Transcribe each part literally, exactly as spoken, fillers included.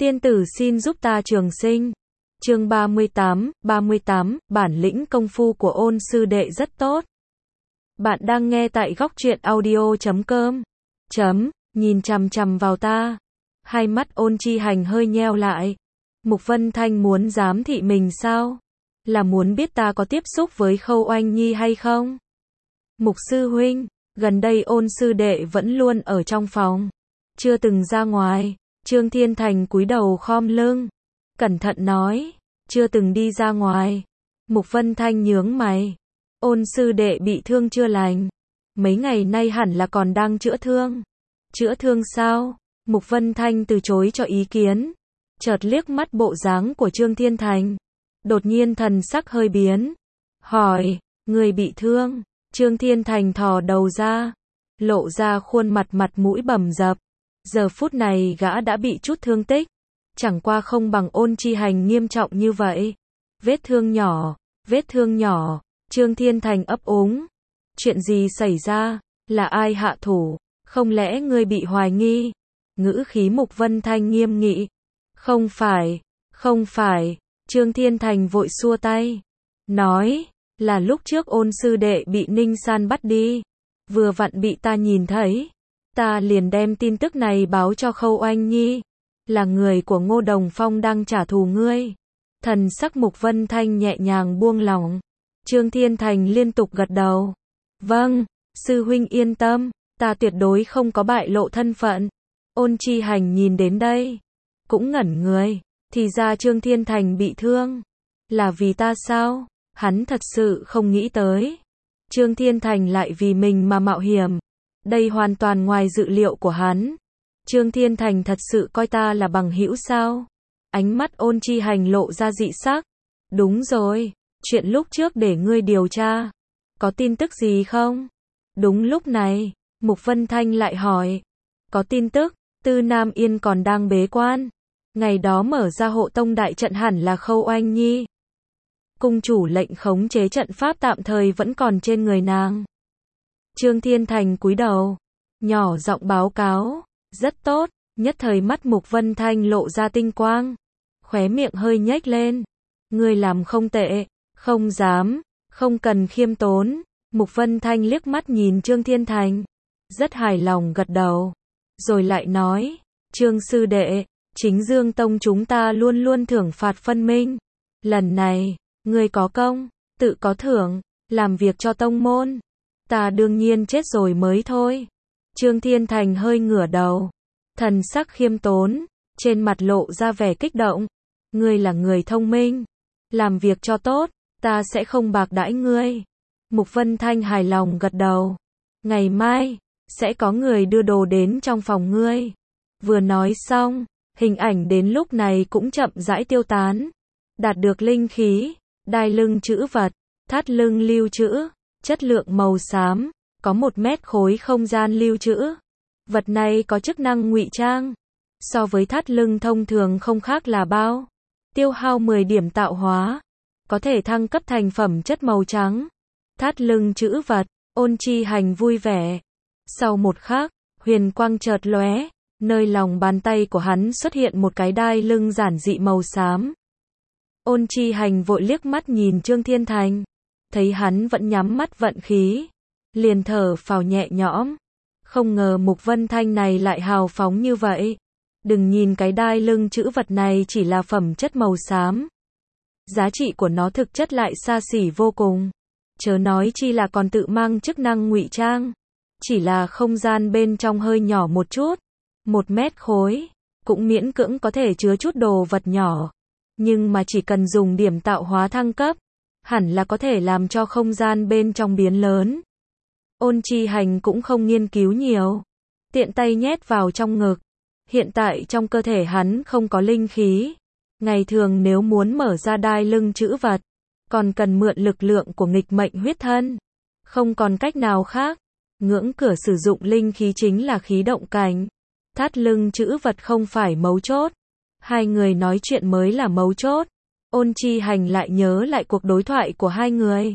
Tiên tử xin giúp ta trường sinh. Chương ba mươi tám, ba mươi tám, bản lĩnh công phu của Ôn sư đệ rất tốt. Bạn đang nghe tại góc truyện audio chấm com. Chấm, nhìn chằm chằm vào ta. Hai mắt Ôn Chi Hành hơi nheo lại. Mục Vân Thanh muốn giám thị mình sao? Là muốn biết ta có tiếp xúc với Khâu Oanh Nhi hay không? Mục sư huynh, gần đây Ôn sư đệ vẫn luôn ở trong phòng, chưa từng ra ngoài. Trương Thiên Thành cúi đầu khom lưng, cẩn thận nói, chưa từng đi ra ngoài. Mục Vân Thanh nhướng mày, Ôn sư đệ bị thương chưa lành, mấy ngày nay hẳn là còn đang chữa thương. Chữa thương sao? Mục Vân Thanh từ chối cho ý kiến, chợt liếc mắt bộ dáng của Trương Thiên Thành, đột nhiên thần sắc hơi biến, hỏi, người bị thương? Trương Thiên Thành thò đầu ra, lộ ra khuôn mặt mặt mũi bầm dập. Giờ phút này gã đã bị chút thương tích, chẳng qua không bằng Ôn Chi Hành nghiêm trọng như vậy. Vết thương nhỏ, vết thương nhỏ, Trương Thiên Thành ấp úng. Chuyện gì xảy ra? Là ai hạ thủ? Không lẽ ngươi bị hoài nghi? Ngữ khí Mục Vân Thanh nghiêm nghị. Không phải, không phải, Trương Thiên Thành vội xua tay. Nói, là lúc trước Ôn sư đệ bị Ninh San bắt đi. Vừa vặn bị ta nhìn thấy. Ta liền đem tin tức này báo cho Khâu Oanh Nhi. Là người của Ngô Đồng Phong đang trả thù ngươi. Thần sắc Mục Vân Thanh nhẹ nhàng buông lỏng. Trương Thiên Thành liên tục gật đầu. Vâng, sư huynh yên tâm, ta tuyệt đối không có bại lộ thân phận. Ôn Chi Hành nhìn đến đây, cũng ngẩn người. Thì ra Trương Thiên Thành bị thương là vì ta sao? Hắn thật sự không nghĩ tới Trương Thiên Thành lại vì mình mà mạo hiểm. Đây hoàn toàn ngoài dự liệu của hắn. Trương Thiên Thành thật sự coi ta là bằng hữu sao? Ánh mắt Ôn Chi Hành lộ ra dị sắc. Đúng rồi, chuyện lúc trước để ngươi điều tra, có tin tức gì không? Đúng lúc này, Mục Vân Thanh lại hỏi. Có tin tức, Tư Nam Yên còn đang bế quan. Ngày đó mở ra hộ tông đại trận hẳn là Khâu Oanh Nhi. Cung chủ lệnh khống chế trận pháp tạm thời vẫn còn trên người nàng. Trương Thiên Thành cúi đầu, nhỏ giọng báo cáo, rất tốt. Nhất thời mắt Mục Vân Thanh lộ ra tinh quang, khóe miệng hơi nhếch lên. Ngươi làm không tệ, không dám, không cần khiêm tốn. Mục Vân Thanh liếc mắt nhìn Trương Thiên Thành, rất hài lòng gật đầu, rồi lại nói, Trương sư đệ, Chính Dương Tông chúng ta luôn luôn thưởng phạt phân minh. Lần này, ngươi có công, tự có thưởng, làm việc cho tông môn. Ta đương nhiên chết rồi mới thôi. Trương Thiên Thành hơi ngửa đầu, thần sắc khiêm tốn, trên mặt lộ ra vẻ kích động. Ngươi là người thông minh, làm việc cho tốt, ta sẽ không bạc đãi ngươi. Mục Vân Thanh hài lòng gật đầu. Ngày mai, sẽ có người đưa đồ đến trong phòng ngươi. Vừa nói xong, hình ảnh đến lúc này cũng chậm rãi tiêu tán. Đạt được linh khí, đai lưng chữ vật, thắt lưng lưu trữ, chất lượng màu xám, có một mét khối không gian lưu trữ. Vật này có chức năng ngụy trang, so với thắt lưng thông thường không khác là bao. Tiêu hao mười điểm tạo hóa, có thể thăng cấp thành phẩm chất màu trắng. Thắt lưng chữ vật, Ôn Chi Hành vui vẻ. Sau một khắc, huyền quang chợt lóe, nơi lòng bàn tay của hắn xuất hiện một cái đai lưng giản dị màu xám. Ôn Chi Hành vội liếc mắt nhìn Trương Thiên Thành, thấy hắn vẫn nhắm mắt vận khí, liền thở phào nhẹ nhõm. Không ngờ Mục Vân Thanh này lại hào phóng như vậy. Đừng nhìn cái đai lưng chữ vật này chỉ là phẩm chất màu xám, giá trị của nó thực chất lại xa xỉ vô cùng. Chớ nói chi là còn tự mang chức năng ngụy trang. Chỉ là không gian bên trong hơi nhỏ một chút, một mét khối, cũng miễn cưỡng có thể chứa chút đồ vật nhỏ. Nhưng mà chỉ cần dùng điểm tạo hóa thăng cấp, hẳn là có thể làm cho không gian bên trong biến lớn. Ôn Chi Hành cũng không nghiên cứu nhiều, tiện tay nhét vào trong ngực. Hiện tại trong cơ thể hắn không có linh khí. Ngày thường nếu muốn mở ra đai lưng chữ vật, còn cần mượn lực lượng của nghịch mệnh huyết thân. Không còn cách nào khác. Ngưỡng cửa sử dụng linh khí chính là khí động cảnh. Thắt lưng chữ vật không phải mấu chốt. Hai người nói chuyện mới là mấu chốt. Ôn Chi Hành lại nhớ lại cuộc đối thoại của hai người.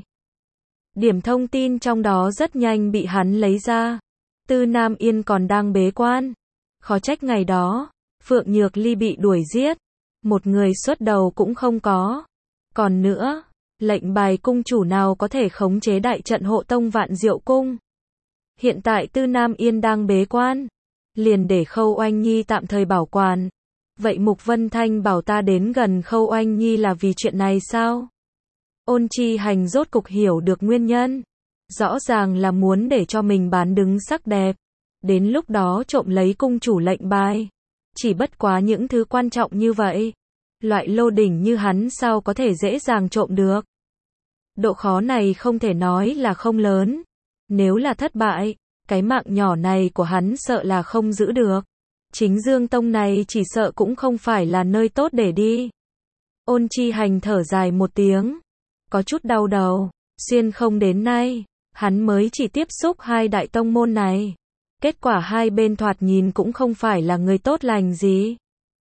Điểm thông tin trong đó rất nhanh bị hắn lấy ra. Tư Nam Yên còn đang bế quan. Khó trách ngày đó, Phượng Nhược Ly bị đuổi giết, một người xuất đầu cũng không có. Còn nữa, lệnh bài cung chủ nào có thể khống chế đại trận hộ tông Vạn Diệu Cung. Hiện tại Tư Nam Yên đang bế quan, liền để Khâu Oanh Nhi tạm thời bảo quản. Vậy Mục Vân Thanh bảo ta đến gần Khâu Oanh Nhi là vì chuyện này sao? Ôn Chi Hành rốt cục hiểu được nguyên nhân. Rõ ràng là muốn để cho mình bán đứng sắc đẹp. Đến lúc đó trộm lấy cung chủ lệnh bài. Chỉ bất quá những thứ quan trọng như vậy. Loại lô đỉnh như hắn sao có thể dễ dàng trộm được. Độ khó này không thể nói là không lớn. Nếu là thất bại, cái mạng nhỏ này của hắn sợ là không giữ được. Chính Dương Tông này chỉ sợ cũng không phải là nơi tốt để đi. Ôn Chi Hành thở dài một tiếng. Có chút đau đầu. Xuyên không đến nay, hắn mới chỉ tiếp xúc hai đại tông môn này. Kết quả hai bên thoạt nhìn cũng không phải là người tốt lành gì.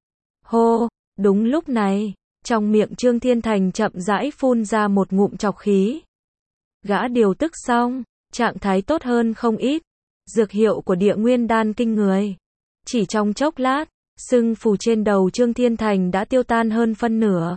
Hô, đúng lúc này, trong miệng Trương Thiên Thành chậm rãi phun ra một ngụm trọc khí. Gã điều tức xong, trạng thái tốt hơn không ít. Dược hiệu của địa nguyên đan kinh người. Chỉ trong chốc lát, sưng phù trên đầu Trương Thiên Thành đã tiêu tan hơn phân nửa.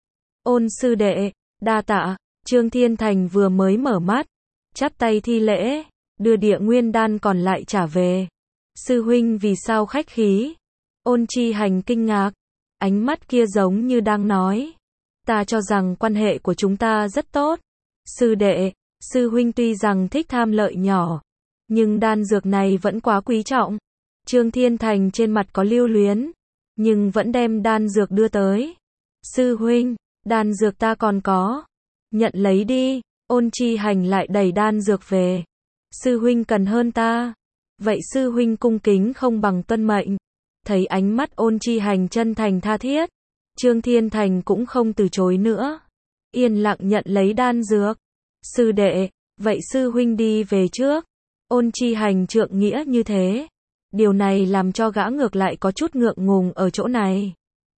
Ôn sư đệ, đa tạ. Trương Thiên Thành vừa mới mở mắt, chắp tay thi lễ, đưa địa nguyên đan còn lại trả về. Sư huynh vì sao khách khí? Ôn Chi Hành kinh ngạc, ánh mắt kia giống như đang nói. Ta cho rằng quan hệ của chúng ta rất tốt. Sư đệ, sư huynh tuy rằng thích tham lợi nhỏ, nhưng đan dược này vẫn quá quý trọng. Trương Thiên Thành trên mặt có lưu luyến, nhưng vẫn đem đan dược đưa tới. Sư huynh, đan dược ta còn có. Nhận lấy đi. Ôn Chi Hành lại đẩy đan dược về. Sư huynh cần hơn ta. Vậy sư huynh cung kính không bằng tuân mệnh. Thấy ánh mắt Ôn Chi Hành chân thành tha thiết, Trương Thiên Thành cũng không từ chối nữa. Yên lặng nhận lấy đan dược. Sư đệ, vậy sư huynh đi về trước. Ôn Chi Hành trượng nghĩa như thế. Điều này làm cho gã ngược lại có chút ngượng ngùng ở chỗ này.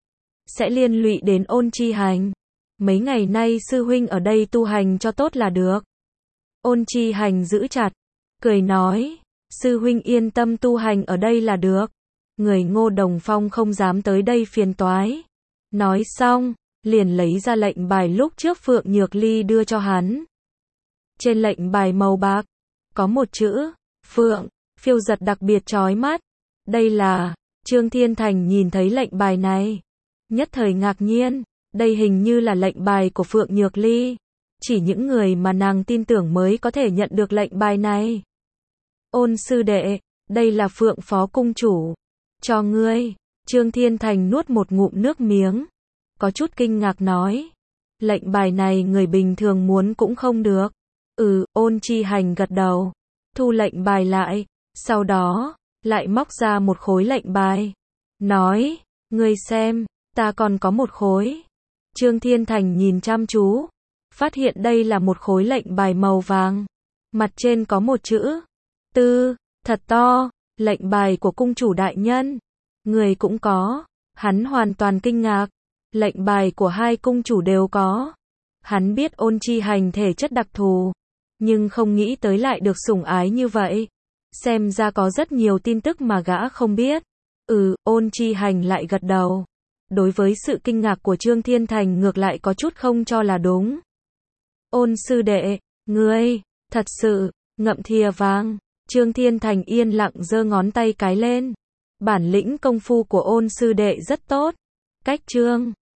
Sẽ liên lụy đến Ôn Chi Hành. Mấy ngày nay sư huynh ở đây tu hành cho tốt là được. Ôn Chi Hành giữ chặt, cười nói, sư huynh yên tâm tu hành ở đây là được. Người Ngô Đồng Phong không dám tới đây phiền toái. Nói xong, liền lấy ra lệnh bài lúc trước Phượng Nhược Ly đưa cho hắn. Trên lệnh bài màu bạc, có một chữ, Phượng, phiêu giật đặc biệt chói mắt. Đây là, Trương Thiên Thành nhìn thấy lệnh bài này. Nhất thời ngạc nhiên. Đây hình như là lệnh bài của Phượng Nhược Ly. Chỉ những người mà nàng tin tưởng mới có thể nhận được lệnh bài này. Ôn sư đệ, đây là Phượng phó cung chủ. Cho ngươi. Trương Thiên Thành nuốt một ngụm nước miếng. Có chút kinh ngạc nói. Lệnh bài này người bình thường muốn cũng không được. Ừ, Ôn Chi Hành gật đầu. Thu lệnh bài lại. Sau đó, lại móc ra một khối lệnh bài. Nói, ngươi xem, ta còn có một khối. Trương Thiên Thành nhìn chăm chú, phát hiện đây là một khối lệnh bài màu vàng. Mặt trên có một chữ, Tư, thật to, lệnh bài của cung chủ đại nhân. Người cũng có, hắn hoàn toàn kinh ngạc. Lệnh bài của hai cung chủ đều có. Hắn biết Ôn Chi Hành thể chất đặc thù, nhưng không nghĩ tới lại được sủng ái như vậy. Xem ra có rất nhiều tin tức mà gã không biết. Ừ, Ôn Chi Hành lại gật đầu. Đối với sự kinh ngạc của Trương Thiên Thành ngược lại có chút không cho là đúng. Ôn sư đệ, ngươi, thật sự, ngậm thìa vàng. Trương Thiên Thành yên lặng giơ ngón tay cái lên. Bản lĩnh công phu của Ôn sư đệ rất tốt. Cách Trương